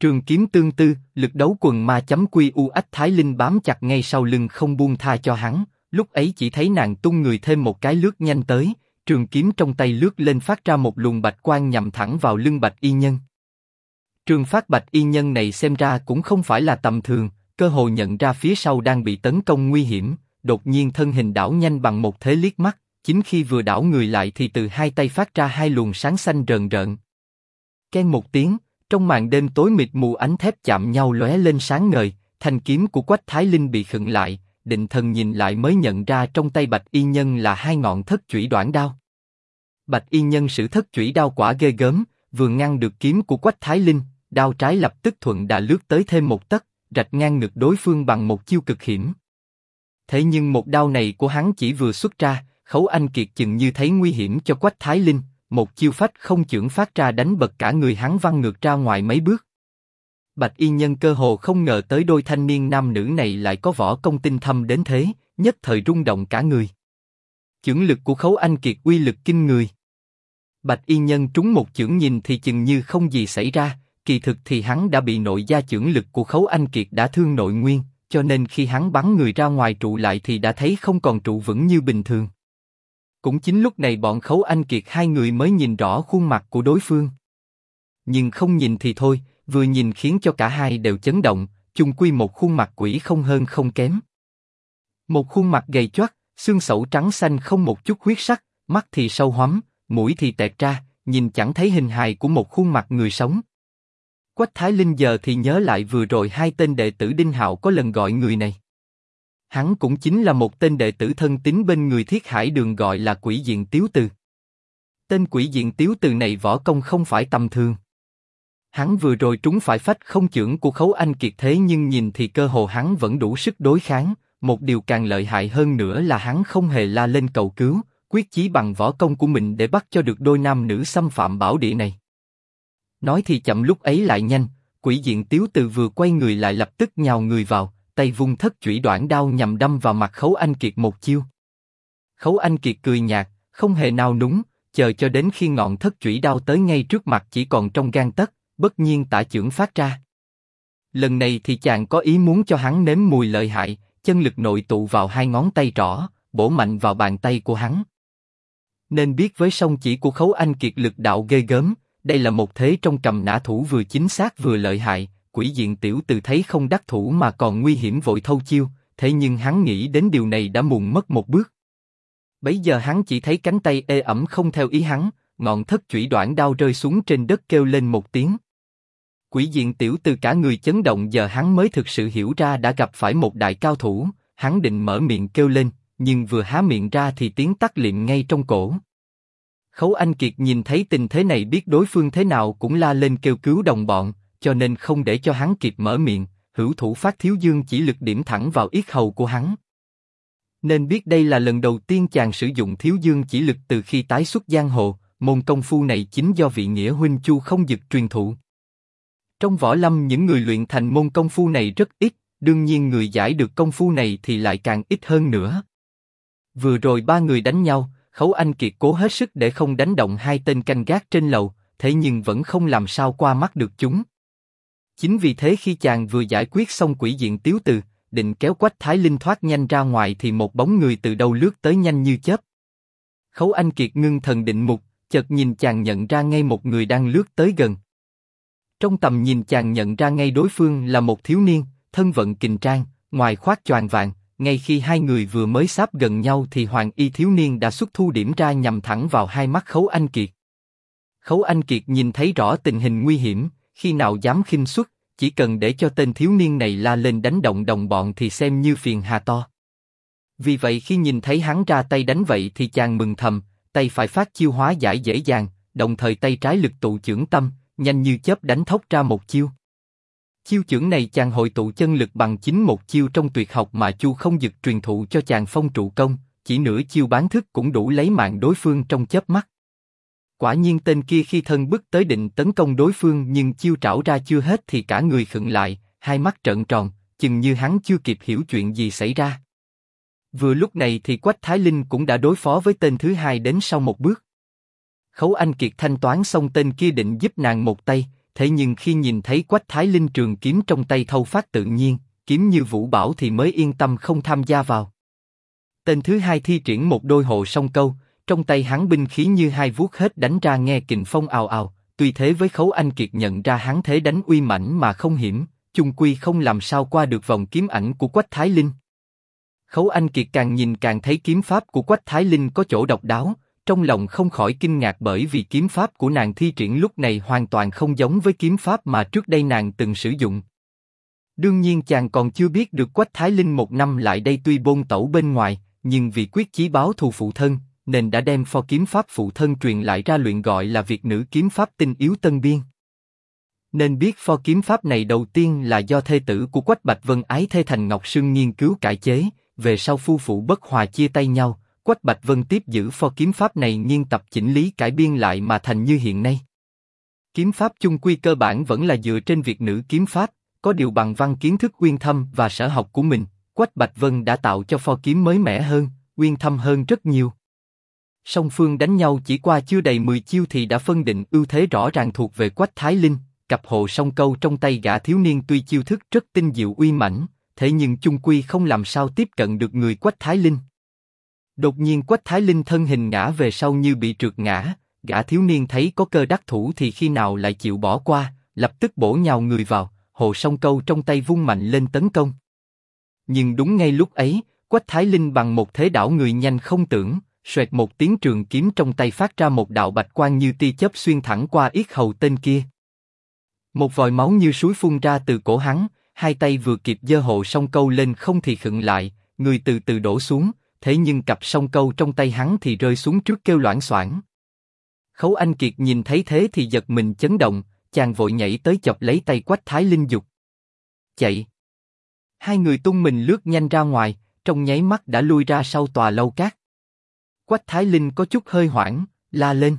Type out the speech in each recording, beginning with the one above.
Trường kiếm tương tư, lực đấu quần ma chấm quy u ách Thái Linh bám chặt ngay sau lưng không buông tha cho hắn, lúc ấy chỉ thấy nàng tung người thêm một cái lướt nhanh tới, trường kiếm trong tay lướt lên phát ra một luồng bạch quang nhằm thẳng vào lưng Bạch Y Nhân. Trường phát Bạch Y Nhân này xem ra cũng không phải là tầm thường, cơ hồ nhận ra phía sau đang bị tấn công nguy hiểm, đột nhiên thân hình đảo nhanh bằng một thế liếc mắt, chính khi vừa đảo người lại thì từ hai tay phát ra hai luồng sáng xanh rờn rợn. Keng một tiếng, trong màn đêm tối mịt mù ánh thép chạm nhau lóe lên sáng ngời, thanh kiếm của Quách Thái Linh bị khựng lại, định thần nhìn lại mới nhận ra trong tay Bạch Y Nhân là hai ngọn thất chủy đoản đao. Bạch Y Nhân sử thất chủy đao quả ghê gớm, vừa ngăn được kiếm của Quách Thái Linh, đao trái lập tức thuận đà lướt tới thêm một tấc, rạch ngang ngực đối phương bằng một chiêu cực hiểm. Thế nhưng một đao này của hắn chỉ vừa xuất ra, Khấu Anh Kiệt chừng như thấy nguy hiểm cho Quách Thái Linh, một chiêu phách không chưởng phát ra đánh bật cả người hắn văng ngược ra ngoài mấy bước. Bạch Y Nhân cơ hồ không ngờ tới đôi thanh niên nam nữ này lại có võ công tinh thâm đến thế, nhất thời rung động cả người. Chưởng lực của Khấu Anh Kiệt uy lực kinh người. Bạch Y Nhân trúng một chưởng nhìn thì chừng như không gì xảy ra, kỳ thực thì hắn đã bị nội gia chưởng lực của Khấu Anh Kiệt đã thương nội nguyên, cho nên khi hắn bắn người ra ngoài trụ lại thì đã thấy không còn trụ vững như bình thường. Cũng chính lúc này bọn Khấu Anh Kiệt hai người mới nhìn rõ khuôn mặt của đối phương. Nhưng không nhìn thì thôi, vừa nhìn khiến cho cả hai đều chấn động, chung quy một khuôn mặt quỷ không hơn không kém. Một khuôn mặt gầy choác, xương sẩu trắng xanh không một chút huyết sắc, mắt thì sâu hoắm, mũi thì tẹt ra, nhìn chẳng thấy hình hài của một khuôn mặt người sống. Quách Thái Linh giờ thì nhớ lại vừa rồi hai tên đệ tử Đinh Hạo có lần gọi người này. Hắn cũng chính là một tên đệ tử thân tín bên người Thiết Hải Đường gọi là Quỷ Diện Tiếu Từ. Tên Quỷ Diện Tiếu Từ này võ công không phải tầm thường. Hắn vừa rồi trúng phải phách không chưởng của Khấu Anh Kiệt thế nhưng nhìn thì cơ hồ hắn vẫn đủ sức đối kháng, một điều càng lợi hại hơn nữa là hắn không hề la lên cầu cứu, quyết chí bằng võ công của mình để bắt cho được đôi nam nữ xâm phạm bảo địa này. Nói thì chậm lúc ấy lại nhanh, Quỷ Diện Tiếu Từ vừa quay người lại lập tức nhào người vào, tay vung thất chủy đoản đao nhằm đâm vào mặt Khấu Anh Kiệt một chiêu. Khấu Anh Kiệt cười nhạt, không hề nao núng, chờ cho đến khi ngọn thất chủy đao tới ngay trước mặt chỉ còn trong gang tấc, bất nhiên tả chưởng phát ra. Lần này thì chàng có ý muốn cho hắn nếm mùi lợi hại, chân lực nội tụ vào hai ngón tay trỏ, bổ mạnh vào bàn tay của hắn. Nên biết với song chỉ của Khấu Anh Kiệt lực đạo ghê gớm, đây là một thế trong cầm nã thủ vừa chính xác vừa lợi hại. Quỷ Diện Tiểu Từ thấy không đắc thủ mà còn nguy hiểm vội thâu chiêu, thế nhưng hắn nghĩ đến điều này đã muộn mất một bước. Bấy giờ hắn chỉ thấy cánh tay ê ẩm không theo ý hắn, ngọn thất chủy đoản đao rơi xuống trên đất kêu lên một tiếng. Quỷ Diện Tiểu Từ cả người chấn động, giờ hắn mới thực sự hiểu ra đã gặp phải một đại cao thủ, hắn định mở miệng kêu lên, nhưng vừa há miệng ra thì tiếng tắt liệm ngay trong cổ. Khấu Anh Kiệt nhìn thấy tình thế này biết đối phương thế nào cũng la lên kêu cứu đồng bọn, cho nên không để cho hắn kịp mở miệng, hữu thủ phát thiếu dương chỉ lực điểm thẳng vào yết hầu của hắn. Nên biết đây là lần đầu tiên chàng sử dụng thiếu dương chỉ lực từ khi tái xuất giang hồ, môn công phu này chính do vị nghĩa huynh Chu Không Dực truyền thụ. Trong võ lâm những người luyện thành môn công phu này rất ít, đương nhiên người giải được công phu này thì lại càng ít hơn nữa. Vừa rồi ba người đánh nhau, Khấu Anh Kiệt cố hết sức để không đánh động hai tên canh gác trên lầu, thế nhưng vẫn không làm sao qua mắt được chúng. Chính vì thế khi chàng vừa giải quyết xong Quỷ Diện Tiếu Từ, định kéo Quách Thái Linh thoát nhanh ra ngoài thì một bóng người từ đâu lướt tới nhanh như chớp. Khấu Anh Kiệt ngưng thần định mục, chợt nhìn chàng nhận ra ngay một người đang lướt tới gần. Trong tầm nhìn chàng nhận ra ngay đối phương là một thiếu niên, thân vận kình trang, ngoài khoác choàng vàng. Ngay khi hai người vừa mới sáp gần nhau thì hoàng y thiếu niên đã xuất thu điểm ra nhằm thẳng vào hai mắt Khấu Anh Kiệt. Khấu Anh Kiệt nhìn thấy rõ tình hình nguy hiểm, khi nào dám khinh suất, chỉ cần để cho tên thiếu niên này la lên đánh động đồng bọn thì xem như phiền hà to. Vì vậy khi nhìn thấy hắn ra tay đánh vậy thì chàng mừng thầm, tay phải phát chiêu hóa giải dễ dàng, đồng thời tay trái lực tụ chưởng tâm, nhanh như chớp đánh thốc ra một chiêu. Chiêu chưởng này chàng hội tụ chân lực bằng chính một chiêu trong tuyệt học mà Chu Không Dực truyền thụ cho chàng phong trụ công, chỉ nửa chiêu bán thức cũng đủ lấy mạng đối phương trong chớp mắt. Quả nhiên tên kia khi thân bước tới định tấn công đối phương nhưng chiêu trảo ra chưa hết thì cả người khựng lại, hai mắt trợn tròn, chừng như hắn chưa kịp hiểu chuyện gì xảy ra. Vừa lúc này thì Quách Thái Linh cũng đã đối phó với tên thứ hai đến sau một bước. Khấu Anh Kiệt thanh toán xong tên kia định giúp nàng một tay, thế nhưng khi nhìn thấy Quách Thái Linh trường kiếm trong tay thâu phát tự nhiên, kiếm như vũ bảo thì mới yên tâm không tham gia vào. Tên thứ hai thi triển một đôi hộ song câu, trong tay hắn binh khí như hai vuốt hết đánh ra nghe kình phong ào ào, tuy thế với Khấu Anh Kiệt nhận ra hắn thế đánh uy mãnh mà không hiểm, chung quy không làm sao qua được vòng kiếm ảnh của Quách Thái Linh. Khấu Anh Kiệt càng nhìn càng thấy kiếm pháp của Quách Thái Linh có chỗ độc đáo, trong lòng không khỏi kinh ngạc bởi vì kiếm pháp của nàng thi triển lúc này hoàn toàn không giống với kiếm pháp mà trước đây nàng từng sử dụng. Đương nhiên chàng còn chưa biết được Quách Thái Linh một năm lại đây tuy bôn tẩu bên ngoài, nhưng vì quyết chí báo thù phụ thân, nên đã đem pho kiếm pháp phụ thân truyền lại ra luyện gọi là Việt nữ kiếm pháp tinh yếu tân biên. Nên biết pho kiếm pháp này đầu tiên là do thê tử của Quách Bạch Vân ái thê Thành Ngọc Sương nghiên cứu cải chế, về sau phu phụ bất hòa chia tay nhau, Quách Bạch Vân tiếp giữ pho kiếm pháp này nghiên tập chỉnh lý cải biên lại mà thành như hiện nay. Kiếm pháp chung quy cơ bản vẫn là dựa trên Việt nữ kiếm pháp, có điều bằng văn kiến thức uyên thâm và sở học của mình, Quách Bạch Vân đã tạo cho pho kiếm mới mẻ hơn, uyên thâm hơn rất nhiều. Song phương đánh nhau chỉ qua chưa đầy 10 chiêu thì đã phân định ưu thế rõ ràng thuộc về Quách Thái Linh, cặp hộ song câu trong tay gã thiếu niên tuy chiêu thức rất tinh diệu uy mãnh, thế nhưng chung quy không làm sao tiếp cận được người Quách Thái Linh. Đột nhiên Quách Thái Linh thân hình ngã về sau như bị trượt ngã, gã thiếu niên thấy có cơ đắc thủ thì khi nào lại chịu bỏ qua, lập tức bổ nhào người vào, hộ song câu trong tay vung mạnh lên tấn công. Nhưng đúng ngay lúc ấy, Quách Thái Linh bằng một thế đảo người nhanh không tưởng, xoẹt một tiếng trường kiếm trong tay phát ra một đạo bạch quang như tia chớp xuyên thẳng qua yết hầu tên kia. Một vòi máu như suối phun ra từ cổ hắn, hai tay vừa kịp giơ hộ song câu lên không thì khựng lại, người từ từ đổ xuống, thế nhưng cặp song câu trong tay hắn thì rơi xuống trước kêu loảng xoảng. Khấu Anh Kiệt nhìn thấy thế thì giật mình chấn động, chàng vội nhảy tới chọc lấy tay Quách Thái Linh giục. Chạy! Hai người tung mình lướt nhanh ra ngoài, trong nháy mắt đã lui ra sau tòa lâu cát. Quách Thái Linh có chút hơi hoảng, la lên.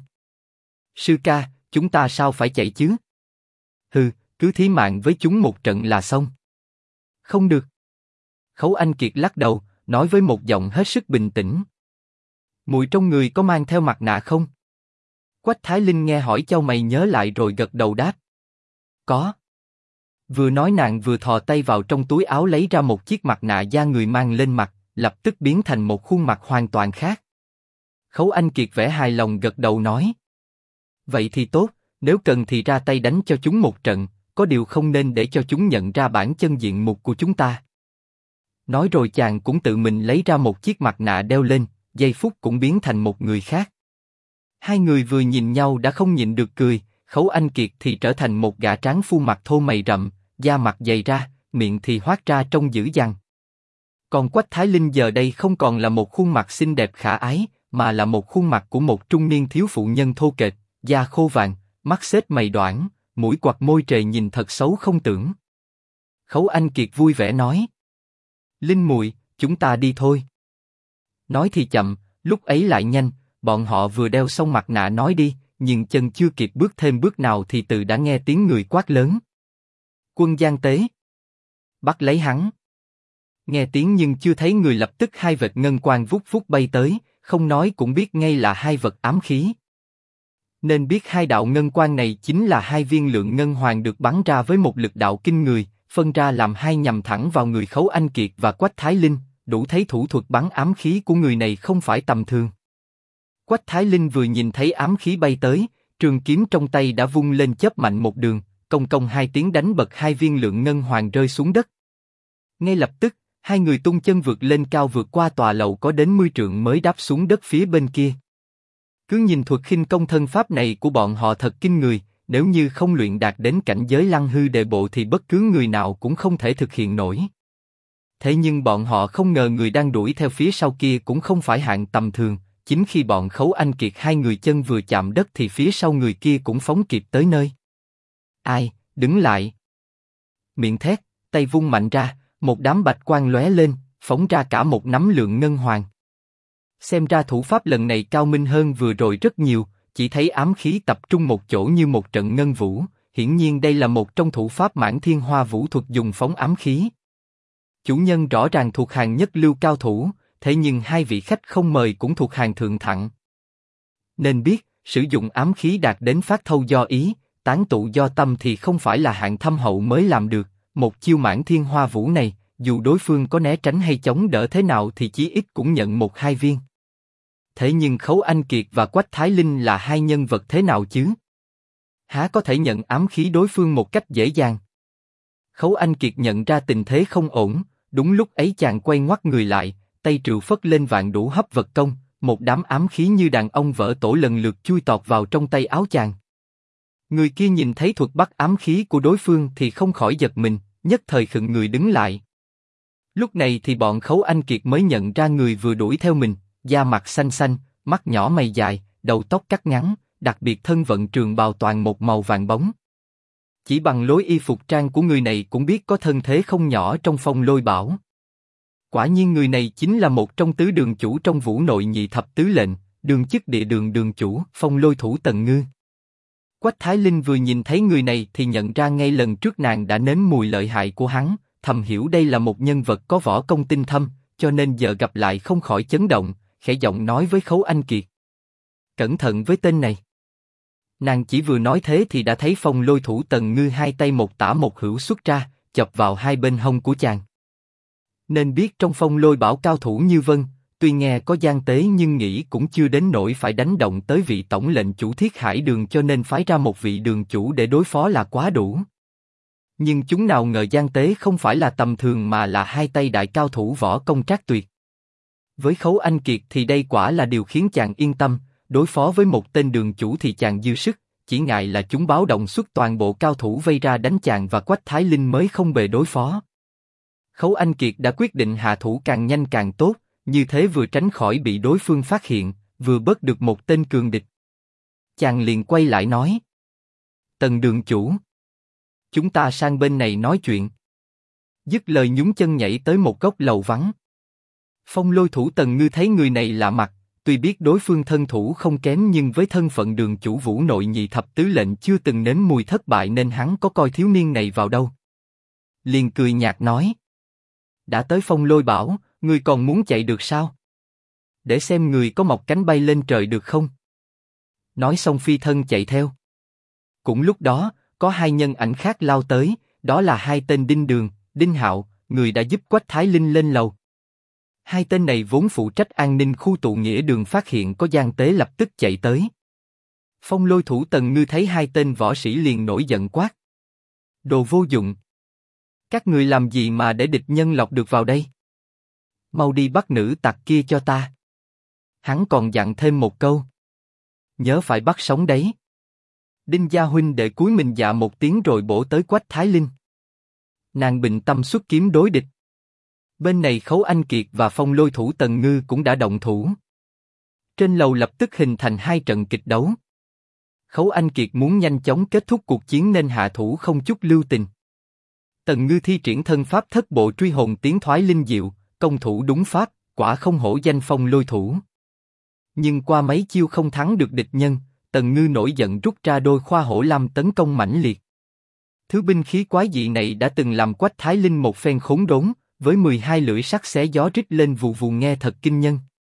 Sư ca, chúng ta sao phải chạy chứ? Hừ, cứ thí mạng với chúng một trận là xong. Không được. Khấu Anh Kiệt lắc đầu, nói với một giọng hết sức bình tĩnh. Mùi trong người có mang theo mặt nạ không? Quách Thái Linh nghe hỏi chau mày nhớ lại rồi gật đầu đáp. Có. Vừa nói nàng vừa thò tay vào trong túi áo lấy ra một chiếc mặt nạ da người mang lên mặt, lập tức biến thành một khuôn mặt hoàn toàn khác. Khấu Anh Kiệt vẻ hài lòng gật đầu nói. Vậy thì tốt, nếu cần thì ra tay đánh cho chúng một trận, có điều không nên để cho chúng nhận ra bản chân diện mục của chúng ta. Nói rồi chàng cũng tự mình lấy ra một chiếc mặt nạ đeo lên, giây phút cũng biến thành một người khác. Hai người vừa nhìn nhau đã không nhịn được cười, Khấu Anh Kiệt thì trở thành một gã tráng phu mặt thô mày rậm, da mặt dày ra, miệng thì hoác ra trông dữ dằn. Còn Quách Thái Linh giờ đây không còn là một khuôn mặt xinh đẹp khả ái, mà là một khuôn mặt của một trung niên thiếu phụ nhân thô kệch, da khô vàng, mắt xếp mày đoản, mũi quặt môi trề nhìn thật xấu không tưởng. Khấu Anh Kiệt vui vẻ nói. Linh muội, chúng ta đi thôi. Nói thì chậm, lúc ấy lại nhanh, bọn họ vừa đeo xong mặt nạ nói đi, nhưng chân chưa kịp bước thêm bước nào thì từ đã nghe tiếng người quát lớn. Quân Giang Tế! Bắt lấy hắn! Nghe tiếng nhưng chưa thấy người lập tức hai vệt ngân quang vút vút bay tới, không nói cũng biết ngay là hai vật ám khí. Nên biết hai đạo ngân quang này chính là hai viên lượng ngân hoàng được bắn ra với một lực đạo kinh người, phân ra làm hai nhằm thẳng vào người Khấu Anh Kiệt và Quách Thái Linh, đủ thấy thủ thuật bắn ám khí của người này không phải tầm thường. Quách Thái Linh vừa nhìn thấy ám khí bay tới, trường kiếm trong tay đã vung lên chớp mạnh một đường, công công hai tiếng đánh bật hai viên lượng ngân hoàng rơi xuống đất. Ngay lập tức, hai người tung chân vượt lên cao vượt qua tòa lầu có đến 10 trượng mới đáp xuống đất phía bên kia. Cứ nhìn thuật khinh công thân pháp này của bọn họ thật kinh người, nếu như không luyện đạt đến cảnh giới lăng hư đệ bộ thì bất cứ người nào cũng không thể thực hiện nổi. Thế nhưng bọn họ không ngờ người đang đuổi theo phía sau kia cũng không phải hạng tầm thường, chính khi bọn Khấu Anh Kiệt hai người chân vừa chạm đất thì phía sau người kia cũng phóng kịp tới nơi. Ai, đứng lại! Miệng thét, tay vung mạnh ra, một đám bạch quang lóe lên, phóng ra cả một nắm lượng ngân hoàng. Xem ra thủ pháp lần này cao minh hơn vừa rồi rất nhiều, chỉ thấy ám khí tập trung một chỗ như một trận ngân vũ, hiển nhiên đây là một trong thủ pháp Mãn Thiên Hoa Vũ thuật dùng phóng ám khí. Chủ nhân rõ ràng thuộc hàng nhất lưu cao thủ, thế nhưng hai vị khách không mời cũng thuộc hàng thượng thặng. Nên biết, sử dụng ám khí đạt đến phát thâu do ý, tán tụ do tâm thì không phải là hạng thâm hậu mới làm được, một chiêu mãn thiên hoa vũ này, dù đối phương có né tránh hay chống đỡ thế nào thì chí ít cũng nhận 1-2 viên. Thế nhưng Khấu Anh Kiệt và Quách Thái Linh là hai nhân vật thế nào chứ? Há có thể nhận ám khí đối phương một cách dễ dàng? Khấu Anh Kiệt nhận ra tình thế không ổn, đúng lúc ấy chàng quay ngoắt người lại, tay trựu phất lên vạn đủ hấp vật công, một đám ám khí như đàn ông vỡ tổ lần lượt chui tọt vào trong tay áo chàng. Người kia nhìn thấy thuật bắt ám khí của đối phương thì không khỏi giật mình, nhất thời khựng người đứng lại. Lúc này thì bọn Khấu Anh Kiệt mới nhận ra người vừa đuổi theo mình, da mặt xanh xanh, mắt nhỏ mày dài, đầu tóc cắt ngắn, đặc biệt thân vận trường bào toàn một màu vàng bóng. Chỉ bằng lối y phục trang của người này cũng biết có thân thế không nhỏ trong Phong Lôi Bảo. Quả nhiên người này chính là một trong tứ đường chủ trong Vũ Nội Nhị Thập Tứ Lệnh, đương chức địa đường đường chủ, Phong Lôi thủ Tần Ngư. Quách Thái Linh vừa nhìn thấy người này thì nhận ra ngay lần trước nàng đã nếm mùi lợi hại của hắn, thầm hiểu đây là một nhân vật có võ công tinh thâm, cho nên giờ gặp lại không khỏi chấn động, khẽ giọng nói với Khấu Anh Kiệt. Cẩn thận với tên này. Nàng chỉ vừa nói thế thì đã thấy Phong Lôi thủ Tần Ngư hai tay một tả một hữu xuất ra, chọc vào hai bên hông của chàng. Nên biết trong Phong Lôi Bảo cao thủ như Vân, tuy nghe có gian tế nhưng nghĩ cũng chưa đến nỗi phải đánh động tới vị tổng lệnh chủ Thiết Hải Đường, cho nên phái ra một vị đường chủ để đối phó là quá đủ. Nhưng chúng nào ngờ gian tế không phải là tầm thường mà là hai tay đại cao thủ võ công trác tuyệt. Với Khấu Anh Kiệt thì đây quả là điều khiến chàng yên tâm, đối phó với một tên đường chủ thì chàng dư sức, chỉ ngại là chúng báo động xuất toàn bộ cao thủ vây ra đánh chàng và Quách Thái Linh mới không bề đối phó. Khấu Anh Kiệt đã quyết định hạ thủ càng nhanh càng tốt, như thế vừa tránh khỏi bị đối phương phát hiện, vừa bớt được một tên cường địch. Chàng liền quay lại nói: Tần đường chủ, chúng ta sang bên này nói chuyện. Dứt lời nhún chân nhảy tới một góc lầu vắng. Phong Lôi thủ Tần Ngư thấy người này lạ mặt, tuy biết đối phương thân thủ không kém nhưng với thân phận đường chủ Vũ Nội Nhị Thập Tứ Lệnh chưa từng nếm mùi thất bại nên hắn có coi thiếu niên này vào đâu. Liền cười nhạt nói: Đã tới Phong Lôi Bảo, người còn muốn chạy được sao? Để xem người có mọc cánh bay lên trời được không? Nói xong phi thân chạy theo. Cũng lúc đó, có hai nhân ảnh khác lao tới, đó là hai tên Đinh Đường, Đinh Hạo, người đã giúp Quách Thái Linh lên lầu. Hai tên này vốn phụ trách an ninh khu tụ nghĩa đường phát hiện có gian tế lập tức chạy tới. Phong Lôi thủ Tần Ngư thấy hai tên võ sĩ liền nổi giận quát: Đồ vô dụng! Các người làm gì mà để địch nhân lọc được vào đây? Mau đi bắt nữ tặc kia cho ta. Hắn còn dặn thêm một câu: Nhớ phải bắt sống đấy. Đinh gia huynh đệ cúi mình dạ một tiếng rồi bổ tới Quách Thái Linh. Nàng bình tâm xuất kiếm đối địch. Bên này Khấu Anh Kiệt và Phong Lôi thủ Tần Ngư cũng đã động thủ. Trên lầu lập tức hình thành hai trận kịch đấu. Khấu Anh Kiệt muốn nhanh chóng kết thúc cuộc chiến nên hạ thủ không chút lưu tình. Tần Ngư thi triển thân pháp thất bộ truy hồn tiến thoái linh diệu, công thủ đúng pháp, quả không hổ danh Phong Lôi thủ. Nhưng qua mấy chiêu không thắng được địch nhân, Tần Ngư nổi giận rút ra đôi khoa hổ lam tấn công mãnh liệt. Thứ binh khí quái dị này đã từng làm Quách Thái Linh một phen khốn đốn, với 12 lưỡi sắc xé gió rít lên vù vù nghe thật kinh nhân.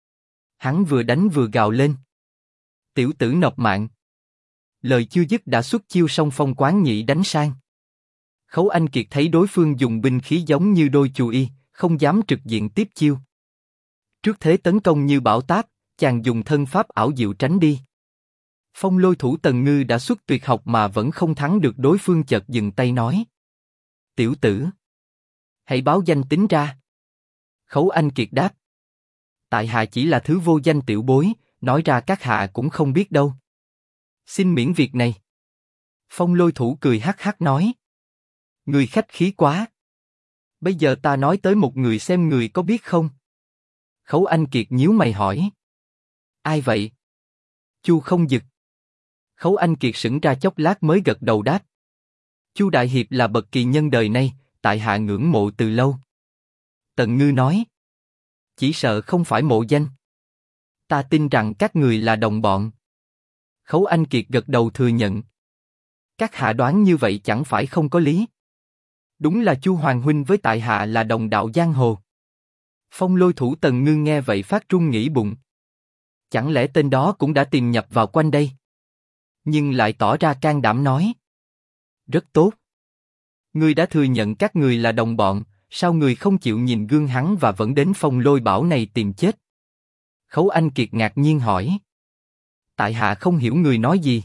Hắn vừa đánh vừa gào lên: Tiểu tử nộp mạng! Lời chưa dứt đã xuất chiêu song phong quán nhị đánh sang. Khấu Anh Kiệt thấy đối phương dùng binh khí giống như đôi chù y, không dám trực diện tiếp chiêu. Trước thế tấn công như bão táp, chàng dùng thân pháp ảo diệu tránh đi. Phong Lôi thủ Tần Ngư đã xuất tuyệt học mà vẫn không thắng được đối phương, chợt dừng tay nói: Tiểu tử, hãy báo danh tính ra. Khấu Anh Kiệt đáp: Tại hạ chỉ là thứ vô danh tiểu bối, nói ra các hạ cũng không biết đâu. Xin miễn việc này. Phong Lôi thủ cười hắc hắc nói: Người khách khí quá. Bây giờ ta nói tới một người xem người có biết không? Khấu Anh Kiệt nhíu mày hỏi: Ai vậy? Chu Không Dực. Khấu Anh Kiệt sững ra chốc lát mới gật đầu đáp: Chu đại hiệp là bậc kỳ nhân đời nay, tại hạ ngưỡng mộ từ lâu. Tần Ngư nói: Chỉ sợ không phải mộ danh. Ta tin rằng các người là đồng bọn. Khấu Anh Kiệt gật đầu thừa nhận: Các hạ đoán như vậy chẳng phải không có lý. Đúng là Chu Hoàng huynh với tại hạ là đồng đạo giang hồ. Phong Lôi thủ Tần Ngư nghe vậy phát run nghĩ bụng. Chẳng lẽ tên đó cũng đã tìm nhập vào quanh đây? Nhưng lại tỏ ra can đảm nói. Rất tốt. Ngươi đã thừa nhận các người là đồng bọn, sao người không chịu nhìn gương hắn và vẫn đến Phong Lôi Bảo này tìm chết? Khấu Anh Kiệt ngạc nhiên hỏi. Tại hạ không hiểu người nói gì.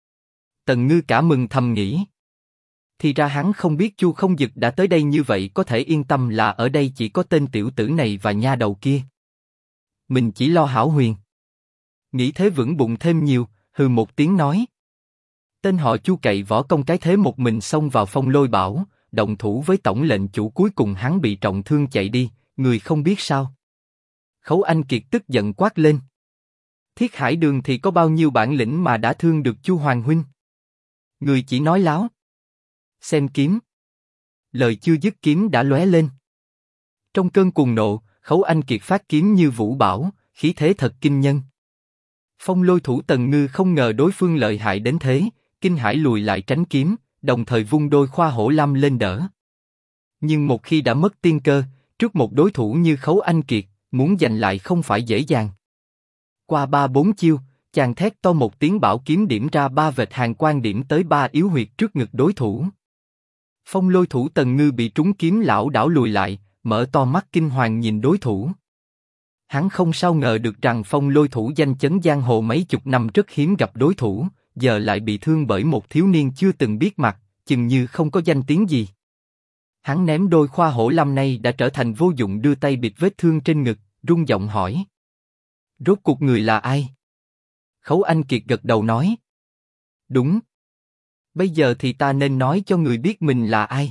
Tần Ngư cả mừng thầm nghĩ. Thì ra hắn không biết Chu Không Dực đã tới đây, như vậy có thể yên tâm là ở đây chỉ có tên tiểu tử này và nha đầu kia. Mình chỉ lo hảo huyền. Nghĩ thế vững bụng thêm nhiều, hừ một tiếng nói. Tên họ Chu cậy võ công cái thế một mình xông vào Phong Lôi Bảo, động thủ với tổng lệnh chủ, cuối cùng hắn bị trọng thương chạy đi, người không biết sao? Khấu Anh Kiệt tức giận quát lên. Thiết Hải Đường thì có bao nhiêu bản lĩnh mà đã thương được Chu Hoàng huynh? Người chỉ nói láo. Xem kiếm. Lời chưa dứt kiếm đã lóe lên. Trong cơn cuồng nộ, Khấu Anh Kiệt phát kiếm như vũ bão, khí thế thật kinh nhân. Phong Lôi thủ Tần Ngư không ngờ đối phương lợi hại đến thế, kinh hãi lùi lại tránh kiếm, đồng thời vung đôi khoa hổ lam lên đỡ. Nhưng một khi đã mất tiên cơ, trước một đối thủ như Khấu Anh Kiệt, muốn giành lại không phải dễ dàng. Qua 3-4 chiêu, chàng thét to một tiếng, bảo kiếm điểm ra 3 vệt hàn quang điểm tới 3 yếu huyệt trước ngực đối thủ. Phong Lôi thủ Tần Ngư bị trúng kiếm lảo đảo lùi lại, mở to mắt kinh hoàng nhìn đối thủ. Hắn không sao ngờ được rằng Phong Lôi thủ danh chấn giang hồ mấy chục năm rất hiếm gặp đối thủ, giờ lại bị thương bởi một thiếu niên chưa từng biết mặt, chừng như không có danh tiếng gì. Hắn ném đôi khoa hổ lam này đã trở thành vô dụng, đưa tay bịt vết thương trên ngực, run giọng hỏi. Rốt cuộc người là ai? Khấu Anh Kiệt gật đầu nói. Đúng. Bây giờ thì ta nên nói cho người biết mình là ai.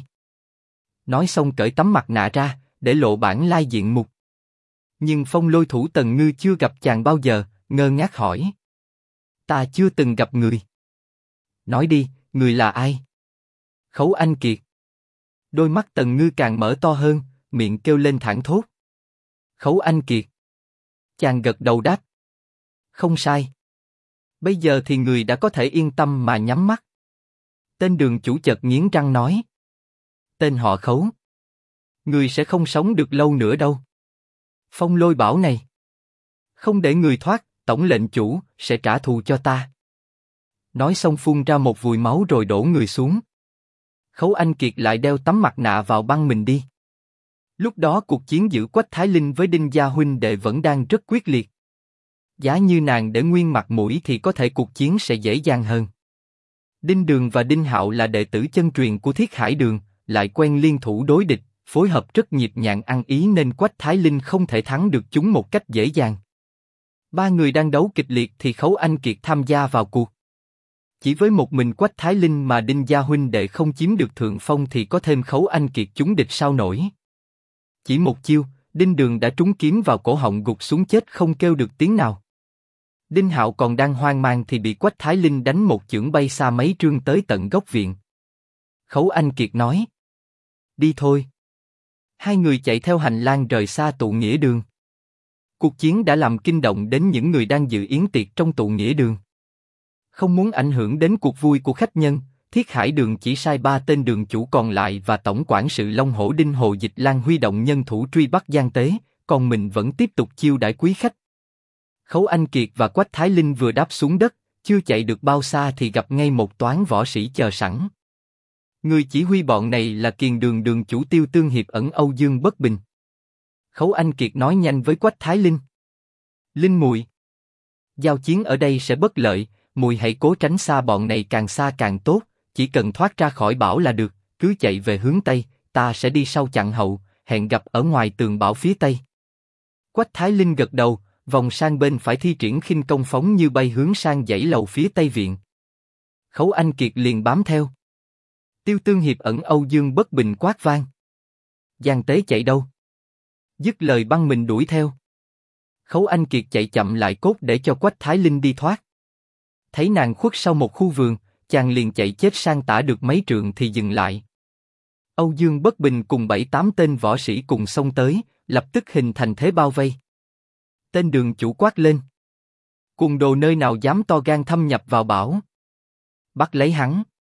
Nói xong cởi tấm mặt nạ ra, để lộ bản lai diện mục. Nhưng Phong Lôi thủ Tần Ngư chưa gặp chàng bao giờ, ngơ ngác hỏi. Ta chưa từng gặp người. Nói đi, người là ai? Khấu Anh Kiệt. Đôi mắt Tần Ngư càng mở to hơn, miệng kêu lên thảng thốt. Khấu Anh Kiệt. Chàng gật đầu đáp. Không sai. Bây giờ thì người đã có thể yên tâm mà nhắm mắt. Tên Đường chủ chợt nghiến răng nói. Tên họ Khấu. Người sẽ không sống được lâu nữa đâu. Phong Lôi Bảo này. Không để người thoát, tổng lệnh chủ sẽ trả thù cho ta. Nói xong phun ra một vùi máu rồi đổ người xuống. Khấu Anh Kiệt lại đeo tấm mặt nạ vào băng mình đi. Lúc đó cuộc chiến giữa Quách Thái Linh với Đinh Gia huynh đệ vẫn đang rất quyết liệt. Giá như nàng để nguyên mặt mũi thì có thể cuộc chiến sẽ dễ dàng hơn. Đinh Đường và Đinh Hạo là đệ tử chân truyền của Thiết Hải Đường, lại quen liên thủ đối địch, phối hợp rất nhịp nhàng ăn ý nên Quách Thái Linh không thể thắng được chúng một cách dễ dàng. Ba người đang đấu kịch liệt thì Khấu Anh Kiệt tham gia vào cuộc. Chỉ với một mình Quách Thái Linh mà Đinh Gia huynh đệ không chiếm được thượng phong thì có thêm Khấu Anh Kiệt chúng địch sao nổi. Chỉ một chiêu, Đinh Đường đã trúng kiếm vào cổ họng, gục xuống chết không kêu được tiếng nào. Đinh Hạo còn đang hoang mang thì bị Quách Thái Linh đánh một chưởng bay xa mấy trượng tới tận góc viện. Khấu Anh Kiệt nói. Đi thôi. Hai người chạy theo hành lang rời xa tụ nghĩa đường. Cuộc chiến đã làm kinh động đến những người đang dự yến tiệc trong tụ nghĩa đường. Không muốn ảnh hưởng đến cuộc vui của khách nhân, Thiết Hải Đường chỉ sai 3 tên đường chủ còn lại và tổng quản sự Long Hổ Đinh Hồ Dịch Lan huy động nhân thủ truy bắt gian tế, còn mình vẫn tiếp tục chiêu đãi quý khách. Khấu Anh Kiệt và Quách Thái Linh vừa đáp xuống đất, chưa chạy được bao xa thì gặp ngay một toán võ sĩ chờ sẵn. Người chỉ huy bọn này là Kiền Đường đường chủ Tiêu Tương Hiệp ẩn Âu Dương Bất Bình. Khấu Anh Kiệt nói nhanh với Quách Thái Linh. Linh muội, giao chiến ở đây sẽ bất lợi, muội hãy cố tránh xa bọn này, càng xa càng tốt, chỉ cần thoát ra khỏi bảo là được, cứ chạy về hướng Tây, ta sẽ đi sau chặn hậu, hẹn gặp ở ngoài tường bảo phía Tây. Quách Thái Linh gật đầu, vòng sang bên phải thi triển khinh công phóng như bay hướng sang dãy lầu phía Tây viện. Khấu Anh Kiệt liền bám theo. Tiêu Tương Hiệp ẩn Âu Dương Bất Bình quát vang. Giang tế chạy đâu? Dứt lời băng mình đuổi theo. Khấu Anh Kiệt chạy chậm lại cốt để cho Quách Thái Linh đi thoát. Thấy nàng khuất sau một khu vườn, chàng liền chạy chết sang tả được mấy trượng thì dừng lại. Âu Dương Bất Bình cùng 7-8 tên võ sĩ cùng xông tới, lập tức hình thành thế bao vây. Tên đường chủ quát lên. Cuồng đồ nơi nào dám to gan thâm nhập vào bảo. Bắt lấy hắn.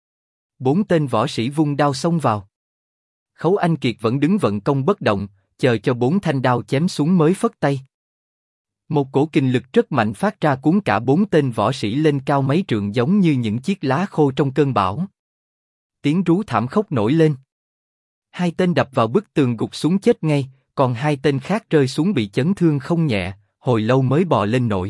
4 tên võ sĩ vung đao xông vào. Khấu Anh Kiệt vẫn đứng vận công bất động, chờ cho 4 thanh đao chém xuống mới phất tay. Một cổ kình lực rất mạnh phát ra cuốn cả bốn tên võ sĩ lên cao mấy trượng giống như những chiếc lá khô trong cơn bão. Tiếng rú thảm khốc nổi lên. Hai tên đập vào bức tường gục xuống chết ngay, còn hai tên khác rơi xuống bị chấn thương không nhẹ, hồi lâu mới bò lên nổi.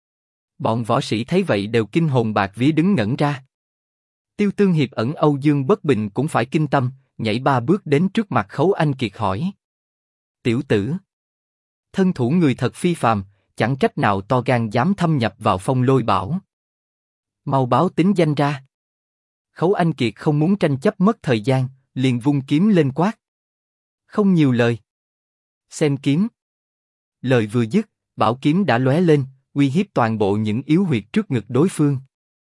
Bọn võ sĩ thấy vậy đều kinh hồn bạt vía đứng ngẩn ra. Tiêu Tương Hiệp ẩn Âu Dương Bất Bình cũng phải kinh tâm, nhảy 3 bước đến trước mặt Khấu Anh Kiệt hỏi. Tiểu tử, thân thủ người thật phi phàm, chẳng trách nào to gan dám thâm nhập vào Phong Lôi Bảo. Mau báo tính danh ra. Khấu Anh Kiệt không muốn tranh chấp mất thời gian, liền vung kiếm lên quát. Không nhiều lời. Xem kiếm. Lời vừa dứt, bảo kiếm đã lóe lên, uy hiếp toàn bộ những yếu huyệt trước ngực đối phương.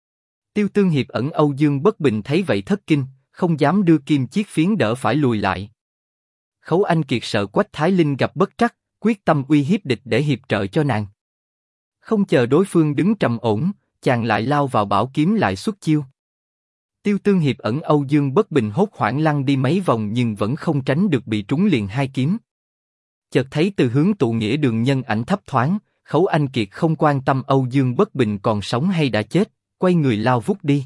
Tiêu Tương Hiệp ẩn Âu Dương Bất Bình thấy vậy thất kinh, không dám đưa kim chiết phiến đỡ phải lùi lại. Khấu Anh Kiệt sợ Quách Thái Linh gặp bất trắc, quyết tâm uy hiếp địch để hiệp trợ cho nàng. Không chờ đối phương đứng trầm ổn, chàng lại lao vào bảo kiếm lại xuất chiêu. Tiêu Tương Hiệp ẩn Âu Dương Bất Bình hốt hoảng lăn đi mấy vòng nhưng vẫn không tránh được bị trúng liền hai kiếm. Chợt thấy từ hướng tụ nghĩa đường nhân ảnh thấp thoáng, Khấu Anh Kiệt không quan tâm Âu Dương Bất Bình còn sống hay đã chết, quay người lao vút đi.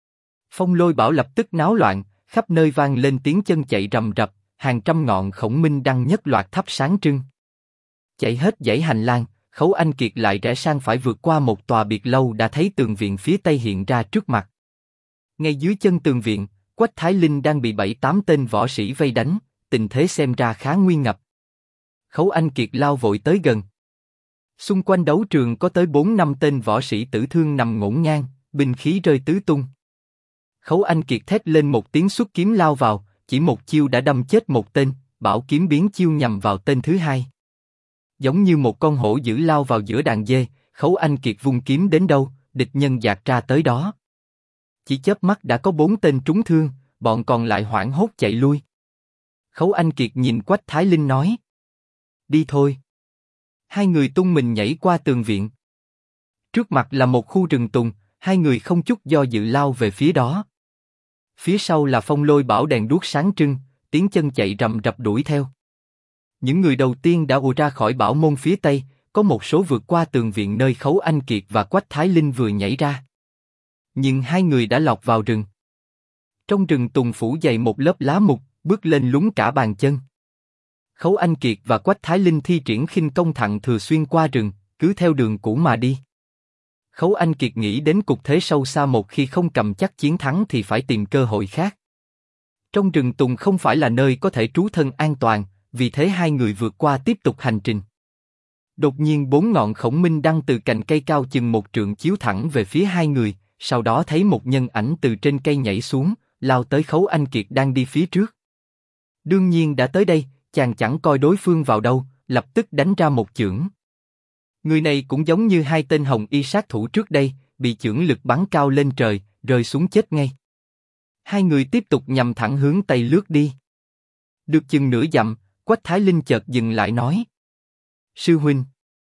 Phong Lôi Bảo lập tức náo loạn, khắp nơi vang lên tiếng chân chạy rầm rập, hàng trăm ngọn khổng minh đăng nhất loạt thắp sáng trưng. Chạy hết dãy hành lang, Khấu Anh Kiệt lại rẽ sang phải vượt qua một tòa biệt lâu đã thấy tường viện phía tây hiện ra trước mặt. Ngay dưới chân tường viện, Quách Thái Linh đang bị 7-8 tên võ sĩ vây đánh, tình thế xem ra khá nguy ngập. Khấu Anh Kiệt lao vội tới gần. Xung quanh đấu trường có tới 4-5 tên võ sĩ tử thương nằm ngổn ngang, binh khí rơi tứ tung. Khấu Anh Kiệt thét lên một tiếng xuất kiếm lao vào, chỉ một chiêu đã đâm chết một tên, bảo kiếm biến chiêu nhằm vào tên thứ hai. Giống như một con hổ dữ lao vào giữa đàn dê, Khấu Anh Kiệt vung kiếm đến đâu, địch nhân dạt ra tới đó. Chỉ chớp mắt đã có 4 tên trúng thương, bọn còn lại hoảng hốt chạy lui. Khấu Anh Kiệt nhìn Quách Thái Linh nói. Đi thôi. Hai người tung mình nhảy qua tường viện. Trước mặt là một khu rừng tùng, hai người không chút do dự lao về phía đó. Phía sau là Phong Lôi Bảo đèn đuốc sáng trưng, tiếng chân chạy rầm rập đuổi theo. Những người đầu tiên đã ùa ra khỏi bảo môn phía tây, có một số vượt qua tường viện nơi Khấu Anh Kiệt và Quách Thái Linh vừa nhảy ra. Nhưng hai người đã lọt vào rừng. Trong rừng tùng phủ dày một lớp lá mục, bước lên lún cả bàn chân. Khấu Anh Kiệt và Quách Thái Linh thi triển khinh công thặng thừa xuyên qua rừng, cứ theo đường cũ mà đi. Khấu Anh Kiệt nghĩ đến cục thế sâu xa, một khi không cầm chắc chiến thắng thì phải tìm cơ hội khác. Trong rừng tùng không phải là nơi có thể trú thân an toàn, vì thế hai người vượt qua tiếp tục hành trình. Đột nhiên 4 ngọn khổng minh đăng từ cành cây cao chừng 1 trượng chiếu thẳng về phía hai người, sau đó thấy một nhân ảnh từ trên cây nhảy xuống, lao tới Khấu Anh Kiệt đang đi phía trước. Đương nhiên đã tới đây, chàng chẳng coi đối phương vào đâu, lập tức đánh ra một chưởng. Người này cũng giống như hai tên hồng y sát thủ trước đây, bị chưởng lực bắn cao lên trời, rơi xuống chết ngay. Hai người tiếp tục nhằm thẳng hướng tây lướt đi. Được chừng nửa dặm, Quách Thái Linh chợt dừng lại nói. Sư huynh,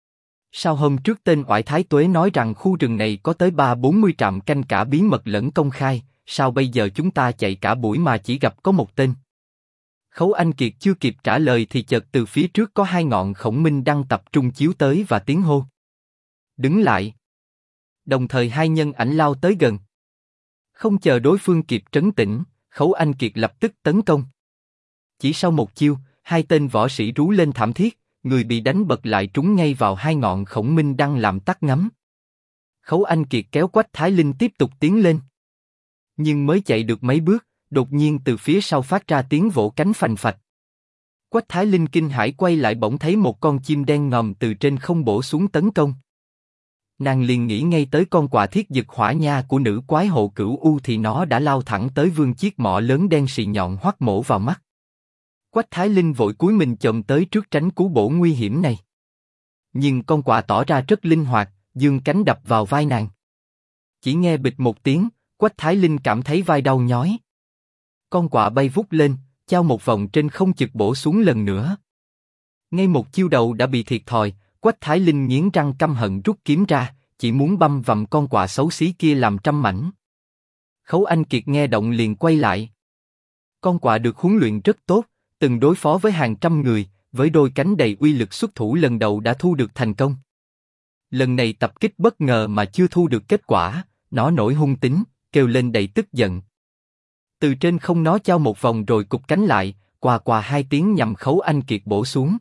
sao hôm trước tên oải Thái Tuế nói rằng khu rừng này có tới 30-40 trạm canh cả bí mật lẫn công khai, sao bây giờ chúng ta chạy cả buổi mà chỉ gặp có một tên? Khấu Anh Kiệt chưa kịp trả lời thì chợt từ phía trước có 2 ngọn khổng minh đăng tập trung chiếu tới và tiếng hô. Đứng lại. Đồng thời hai nhân ảnh lao tới gần. Không chờ đối phương kịp trấn tĩnh, Khấu Anh Kiệt lập tức tấn công. Chỉ sau một chiêu, hai tên võ sĩ rú lên thảm thiết, người bị đánh bật lại trúng ngay vào 2 ngọn khổng minh đăng làm tắt ngắm. Khấu Anh Kiệt kéo Quách Thái Linh tiếp tục tiến lên. Nhưng mới chạy được mấy bước, đột nhiên từ phía sau phát ra tiếng vỗ cánh phành phạch. Quách Thái Linh kinh hãi quay lại bỗng thấy một con chim đen ngòm từ trên không bổ xuống tấn công. Nàng liền nghĩ ngay tới con quạ thiết dực hỏa nha của nữ quái hộ Cửu U thì nó đã lao thẳng tới vương chiếc mỏ lớn đen xì nhọn hoắt mổ vào mắt. Quách Thái Linh vội cúi mình chồm tới trước tránh cú bổ nguy hiểm này. Nhưng con quạ tỏ ra rất linh hoạt, giương cánh đập vào vai nàng. Chỉ nghe bịch một tiếng, Quách Thái Linh cảm thấy vai đau nhói. Con quạ bay vút lên, chao một vòng trên không chực bổ xuống lần nữa. Ngay một chiêu đầu đã bị thiệt thòi, Quách Thái Linh nghiến răng căm hận rút kiếm ra, chỉ muốn băm vằm con quạ xấu xí kia làm trăm mảnh. Khấu Anh Kiệt nghe động liền quay lại. Con quạ được huấn luyện rất tốt, từng đối phó với hàng trăm người, với đôi cánh đầy uy lực xuất thủ lần đầu đã thu được thành công. Lần này tập kích bất ngờ mà chưa thu được kết quả, nó nổi hung tính, kêu lên đầy tức giận. Từ trên không nó chao một vòng rồi cụp cánh lại, quà quà hai tiếng nhằm Khấu Anh Kiệt bổ xuống.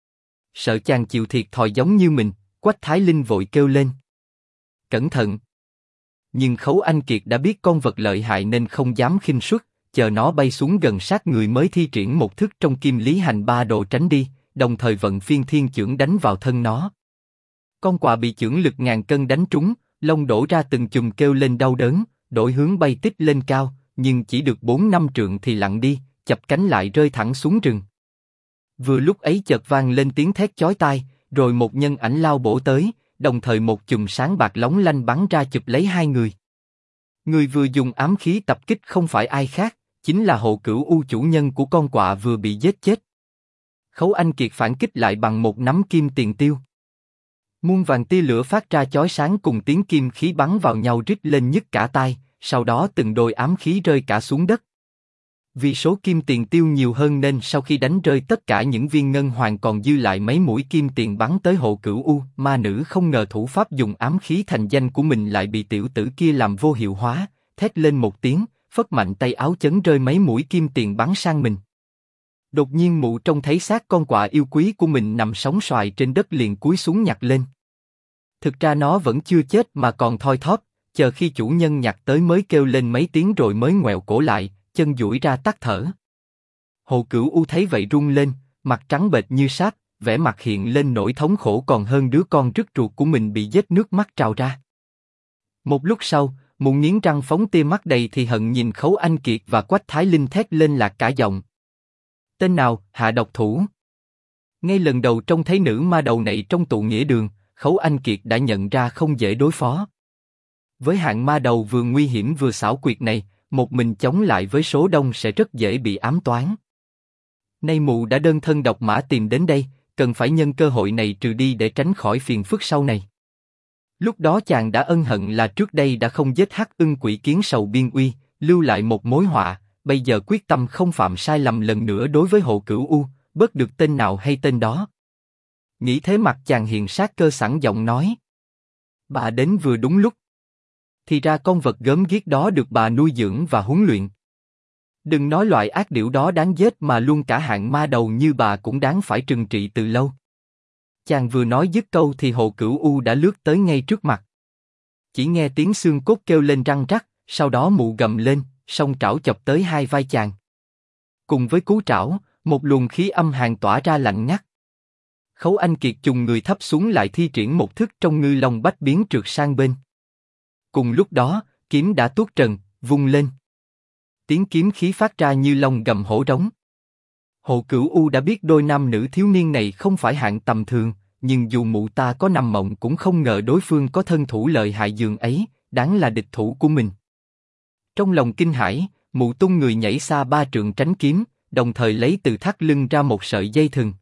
Sợ chàng chịu thiệt thòi giống như mình, Quách Thái Linh vội kêu lên. Cẩn thận! Nhưng Khấu Anh Kiệt đã biết con vật lợi hại nên không dám khinh suất, chờ nó bay xuống gần sát người mới thi triển một thức trong Kim Lý Hành Ba Độ tránh đi, đồng thời vận Phiên Thiên Chưởng đánh vào thân nó. Con quạ bị chưởng lực ngàn cân đánh trúng, lông đổ ra từng chùm kêu lên đau đớn, đổi hướng bay tít lên cao, nhưng chỉ được 4-5 trượng thì lặn đi, chập cánh lại rơi thẳng xuống rừng. Vừa lúc ấy chợt vang lên tiếng thét chói tai, rồi một nhân ảnh lao bổ tới, đồng thời một chùm sáng bạc lóng lanh bắn ra chụp lấy hai người. Người vừa dùng ám khí tập kích không phải ai khác, chính là Hồ Cửu U, chủ nhân của con quạ vừa bị giết chết. Khấu Anh Kiệt phản kích lại bằng một nắm kim tiền tiêu. Muôn vàng tia lửa phát ra chói sáng cùng tiếng kim khí bắn vào nhau rít lên nhức cả tai, sau đó từng đôi ám khí rơi cả xuống đất. Vì số kim tiền tiêu nhiều hơn nên sau khi đánh rơi tất cả những viên ngân hoàng còn dư lại mấy mũi kim tiền bắn tới Hồ Cửu U. Ma nữ không ngờ thủ pháp dùng ám khí thành danh của mình lại bị tiểu tử kia làm vô hiệu hóa, thét lên một tiếng, phất mạnh tay áo chấn rơi mấy mũi kim tiền bắn sang mình. Đột nhiên mụ trông thấy xác con quạ yêu quý của mình nằm sóng xoài trên đất liền cúi xuống nhặt lên. Thực ra nó vẫn chưa chết mà còn thoi thóp, chờ khi chủ nhân nhặt tới mới kêu lên mấy tiếng rồi mới ngoẹo cổ lại, chân duỗi ra tắt thở. Hồ Cửu U thấy vậy run lên, mặt trắng bệch như sáp, vẻ mặt hiện lên nỗi thống khổ còn hơn đứa con rứt ruột của mình bị giết, nước mắt trào ra. Một lúc sau, mụ nghiến răng phóng tia mắt đầy thì hận nhìn Khấu Anh Kiệt và Quách Thái Linh thét lên lạc cả giọng. Tên nào hạ độc thủ? Ngay lần đầu trông thấy nữ ma đầu này trong tụ nghĩa đường, Khấu Anh Kiệt đã nhận ra không dễ đối phó. Với hạng ma đầu vừa nguy hiểm vừa xảo quyệt này, một mình chống lại với số đông sẽ rất dễ bị ám toán. Nay mụ đã đơn thân độc mã tìm đến đây, cần phải nhân cơ hội này trừ đi để tránh khỏi phiền phức sau này. Lúc đó chàng đã ân hận là trước đây đã không giết Hắc Ưng Quỷ Kiến Sầu Biên Uy, lưu lại một mối họa, bây giờ quyết tâm không phạm sai lầm lần nữa đối với Hồ Cửu U, bớt được tên nào hay tên đó. Nghĩ thế mặt chàng hiện sát cơ sẵn giọng nói. Bà đến vừa đúng lúc. Thì ra con vật gớm ghiếc đó được bà nuôi dưỡng và huấn luyện. Đừng nói loại ác điểu đó đáng giết mà luôn cả hạng ma đầu như bà cũng đáng phải trừng trị từ lâu. Chàng vừa nói dứt câu thì Hồ Cửu U đã lướt tới ngay trước mặt. Chỉ nghe tiếng xương cốt kêu lên răng rắc, sau đó mụ gầm lên, song trảo chọc tới hai vai chàng. Cùng với cú trảo, một luồng khí âm hàn tỏa ra lạnh ngắt. Khấu Anh Kiệt chùng người thấp xuống lại thi triển một thức trong Ngư Long Bách Biến trượt sang bên. Cùng lúc đó, kiếm đã tuốt trần, vung lên. Tiếng kiếm khí phát ra như long gầm hổ rống. Hồ Cửu U đã biết đôi nam nữ thiếu niên này không phải hạng tầm thường, nhưng dù mụ ta có nằm mộng cũng không ngờ đối phương có thân thủ lợi hại dường ấy, đáng là địch thủ của mình. Trong lòng kinh hãi, mụ tung người nhảy xa 3 trượng tránh kiếm, đồng thời lấy từ thắt lưng ra một sợi dây thừng.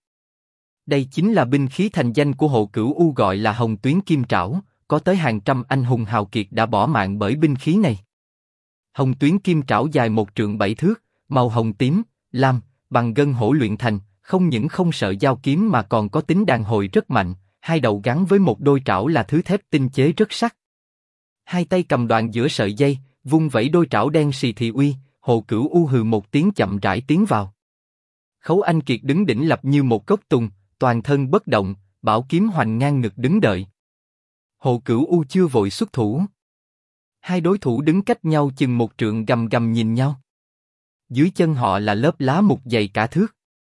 Đây chính là binh khí thành danh của Hồ Cửu U gọi là Hồng Tuyến Kim Trảo, có tới hàng trăm anh hùng hào kiệt đã bỏ mạng bởi binh khí này. Hồng Tuyến Kim Trảo dài 1 trượng 7 thước, màu hồng tím, lam, bằng gân hổ luyện thành, không những không sợ dao kiếm mà còn có tính đàn hồi rất mạnh, hai đầu gắn với một đôi trảo là thứ thép tinh chế rất sắc. Hai tay cầm đoạn giữa sợi dây, vung vẩy đôi trảo đen xì thì uy, Hồ Cửu U hừ một tiếng chậm rãi tiến vào. Khấu Anh Kiệt đứng đỉnh lập như một gốc tùng, toàn thân bất động, bảo kiếm hoành ngang ngực đứng đợi. Hồ Cửu U chưa vội xuất thủ. Hai đối thủ đứng cách nhau chừng 1 trượng gầm gầm nhìn nhau. Dưới chân họ là lớp lá mục dày cả thước.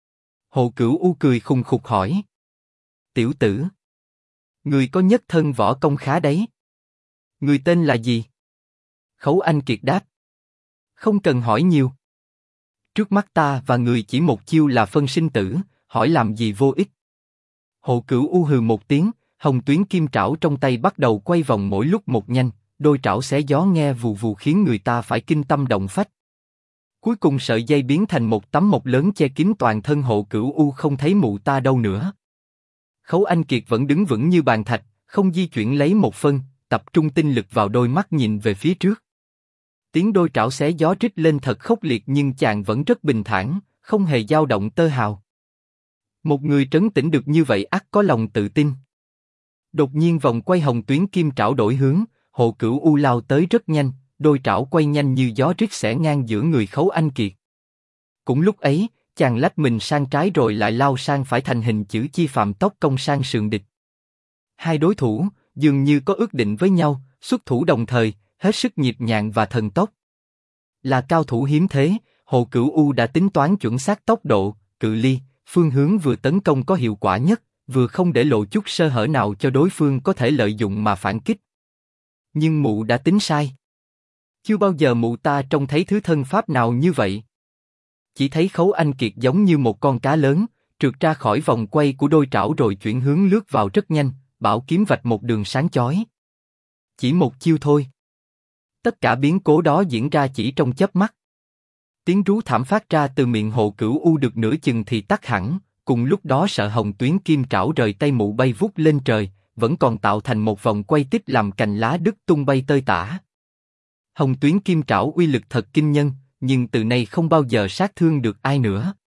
Hồ Cửu U cười khùng khục hỏi. Tiểu tử, người có nhất thân võ công khá đấy. Người tên là gì? Khấu Anh Kiệt đáp. Không cần hỏi nhiều. Trước mắt ta và người chỉ một chiêu là phân sinh tử, hỏi làm gì vô ích. Hồ Cửu U hừ một tiếng, Hồng Tuyến Kim Trảo trong tay bắt đầu quay vòng mỗi lúc một nhanh, đôi trảo xé gió nghe vù vù khiến người ta phải kinh tâm động phách. Cuối cùng sợi dây biến thành một tấm mộc lớn che kín toàn thân Hồ Cửu U, không thấy mụ ta đâu nữa. Khấu Anh Kiệt vẫn đứng vững như bàn thạch, không di chuyển lấy một phân, tập trung tinh lực vào đôi mắt nhìn về phía trước. Tiếng đôi trảo xé gió rít lên thật khốc liệt nhưng chàng vẫn rất bình thản, không hề dao động tơ hào. Một người trấn tĩnh được như vậy ắt có lòng tự tin. Đột nhiên vòng quay hồng tuyến kim trảo đổi hướng, Hồ Cửu U lao tới rất nhanh, đôi trảo quay nhanh như gió rít xẻ ngang giữa người Khấu Anh Kiệt. Cũng lúc ấy, chàng lách mình sang trái rồi lại lao sang phải thành hình chữ chi phạm tốc công sang sườn địch. Hai đối thủ dường như có ước định với nhau, xuất thủ đồng thời, hết sức nhịp nhàng và thần tốc. Là cao thủ hiếm thế, Hồ Cửu U đã tính toán chuẩn xác tốc độ, cự ly, phương hướng vừa tấn công có hiệu quả nhất, vừa không để lộ chút sơ hở nào cho đối phương có thể lợi dụng mà phản kích. Nhưng mụ đã tính sai. Chưa bao giờ mụ ta trông thấy thứ thân pháp nào như vậy. Chỉ thấy Khấu Anh Kiệt giống như một con cá lớn, trượt ra khỏi vòng quay của đôi trảo rồi chuyển hướng lướt vào rất nhanh, bảo kiếm vạch một đường sáng chói. Chỉ một chiêu thôi. Tất cả biến cố đó diễn ra chỉ trong chớp mắt. Tiếng rú thảm phát ra từ miệng Hồ Cửu U được nửa chừng thì tắt hẳn, cùng lúc đó sợ hồng tuyến kim trảo rời tay mụ bay vút lên trời, vẫn còn tạo thành một vòng quay tiếp làm cành lá đứt tung bay tơi tả. Hồng tuyến kim trảo uy lực thật kinh nhân, nhưng từ nay không bao giờ sát thương được ai nữa.